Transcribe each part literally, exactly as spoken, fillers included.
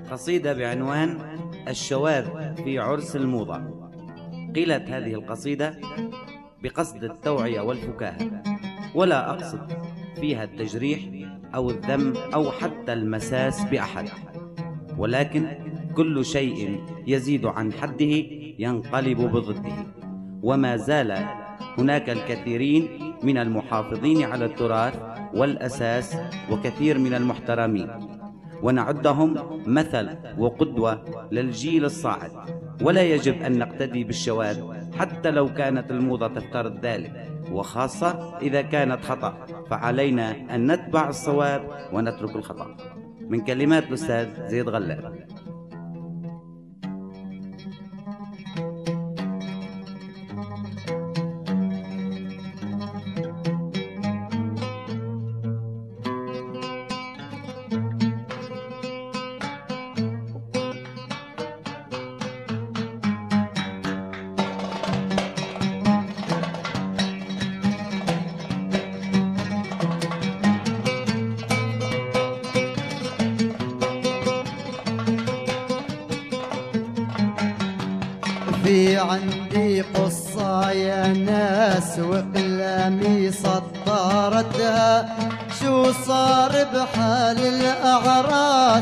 قصيدة بعنوان الشواذ في عرس الموضة. قيلت هذه القصيدة بقصد التوعية والفكاهة، ولا أقصد فيها التجريح أو الذم أو حتى المساس بأحد، ولكن كل شيء يزيد عن حده ينقلب بضده. وما زال هناك الكثيرين من المحافظين على التراث والأساس وكثير من المحترمين، ونعدهم مثل وقدوة للجيل الصاعد، ولا يجب أن نقتدي بالشواذ حتى لو كانت الموضة تفترض ذلك، وخاصة إذا كانت خطأ، فعلينا أن نتبع الصواب ونترك الخطأ. من كلمات الأستاذ زيد غلاب. في عندي قصة يا ناس وقلامي سطرتها، شو صار بحال الأعراس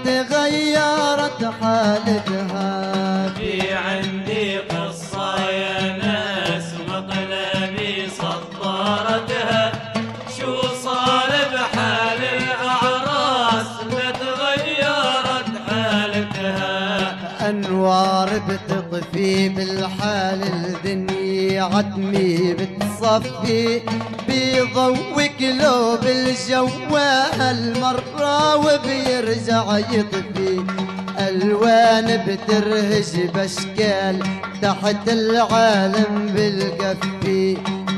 لتغيرت حالتها. في عندي قصة يا ناس وقلامي سطرتها، شو صار بحال الأعراس لتغيرت حالتها. أنوار بتطفي بالحال الدنيا عتمي بتصفي، بيضوي قلوب الجوال مرة وبيرجع يطفي. ألوان بترهج بأشكال تحت العالم بالكفي،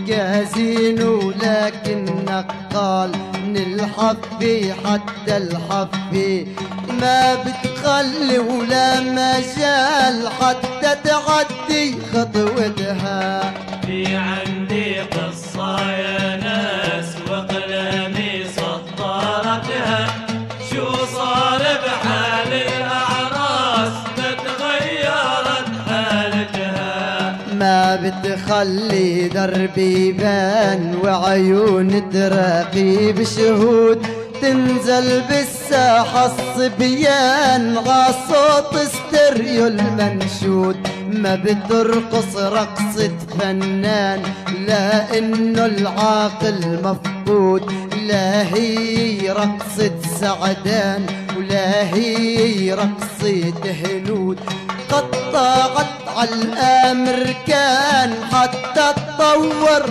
كازينو لكن نقال من الحفي حتى الحفي، ما بتخلي ولا مجال حتى تعدي خطوتها. في عندي قصة يا ناس وقلامي سطرتها، شو صار بحال الأعراس تتغيرت حالتها. ما بتخلي دربي يبان وعيون تراقي بشهود، تنزل بالساحة الصبيان عالصوت ستيريو المنشود. ما بترقص رقصة فنان لا إنه العاقل مفقود، لا هي رقصة سعدان ولا هي رقصة هنود. قطعت على الأمريكان حتى تطور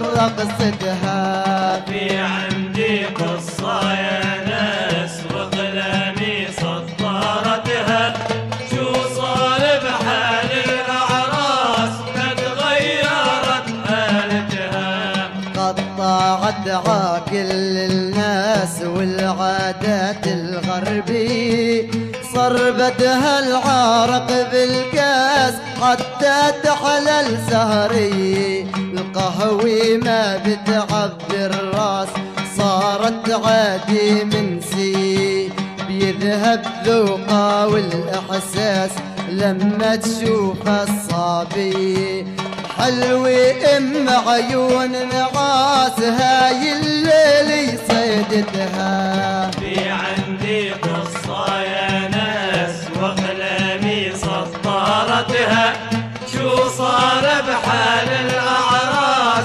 رقصتها. في عندي قصة يا ناس وقلامي سطرتها، شو صار بحال الأعراس تتغيرت حالتها. قطعت عاقل الناس والعادات الغربية، صربتها العرق بالكاس حتى تحلى السهرية. القهوة ما بتعبر الراس صارت عادي منسية، بيذهب ذوقها والإحساس لما تشوف الصبية. حلوة ام عيون نعاس هاي الليلة صيدتها. في عندي قصة يا ناس وقلامي سطرتها، شو صار بحال الأعراس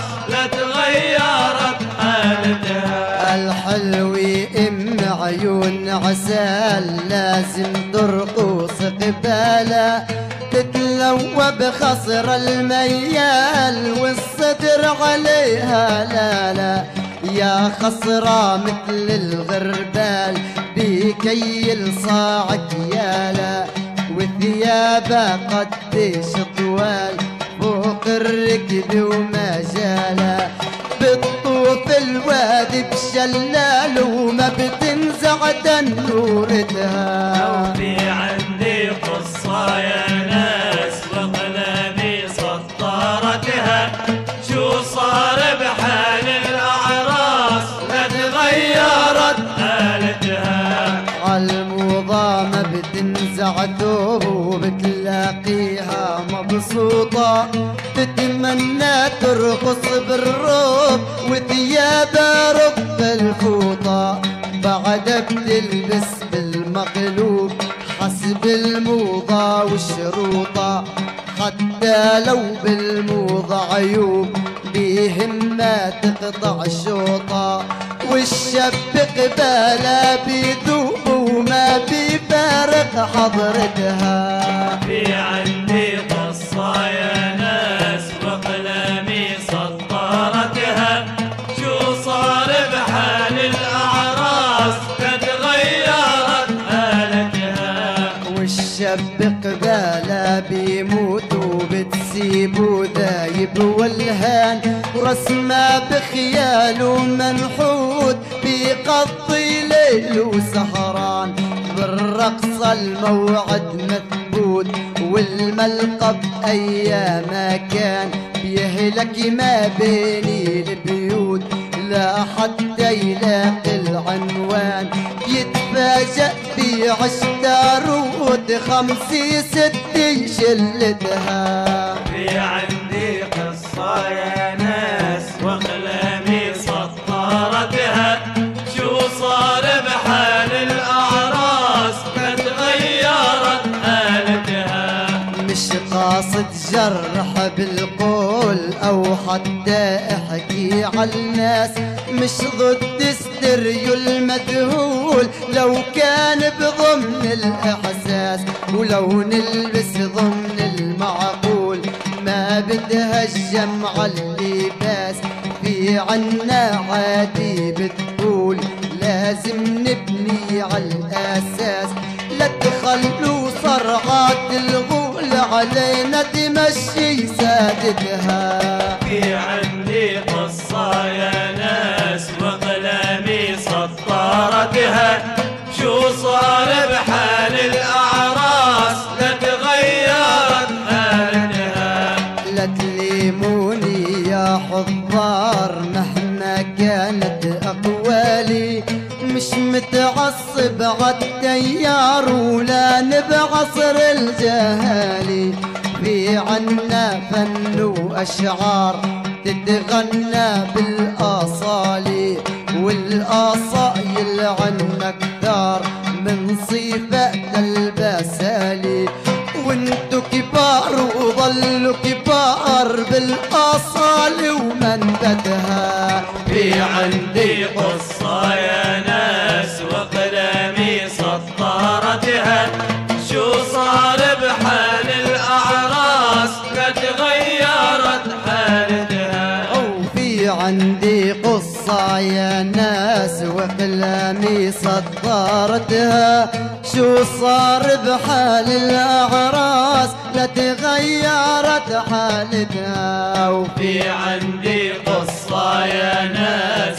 لتغيرت حالتها. الحلوة ام عيون عسال لازم ترقص قبالة، تتلوى بخصر الميال والصدر عليها لا لا. يا خصرة مثل الغربال بكيل صاعك يالا، وثيابها قديش طوال فوق الركب وما جالا. بتطوف الوادي بشلال وما بتنزع تنورتها. في عندي قصة يا ناس وقلامي سطرتها، شو صار بحال الأعراس لتغيرت حالتها. عالموضة ما بتنزع عتوب تلاقيها مبسوطة تتمنى ترقص بالروب وثيابها رب الفوطة بعد بتلبس بالمقلوب حسب الموضة والشروطة حتى لو بالموضة عيوب بيهم ما تقطع الشوطة والشاب قبالة بيذوب وما بيفارق حضرتها. في عندي قصة يا ناس وقلمي سطرتها شو صار بحال الأعراس قد غيرت حالتها. والشاب قبالة بيموت وبتسيبه ذايب والهان ورسمه بخياله منحوت بيقضي ليل وسهران بالرقصة الموعد مثبوت والملقب أيام كان بيهلك ما بين البيوت لا حتى يلاقي العنوان يتفاجأ بعشتاروت خمسي ستي شلتها. في عندي قصة يا ناس وقلمي سطرتها شو صار بحال الأعراس قد غيرت حالتها. مش قاصد جرح بالقول أو حتى احكي عالناس مش ضد استريو المذهول لو كان بضمن الإحساس ولو نلبس ضمن المعقول ما بدها الجمع اللباس في عنا عادي بتقول لازم نبني عالأساس لا تخلوا صرعات الغول علينا تمشي سادتها. في عندي قصة يا ناس وقلمي سطرتها شو صار بحال الأعراس لا تغيرت حالتها. لا تليموني يا حضار مهما كانت أقوالي مش متعصب عالتيار ولا نبعصر الجهالي في عنا فن وأشعار تتغنى بالأصالي والأصايل عنا كثار من صفات البسالي وانتو كبار وظلوا كبار بالأصال ومنبتها. في عندي قصة يا ناس وقلمي سطرتها شو صار بحال الأعراس قد غيرت حالتها. وفي عندي قصة يا ناس وقلمي سطرتها شو صار بحال الأعراس لا تغيرت حالتها. وفي عندي قصة يا ناس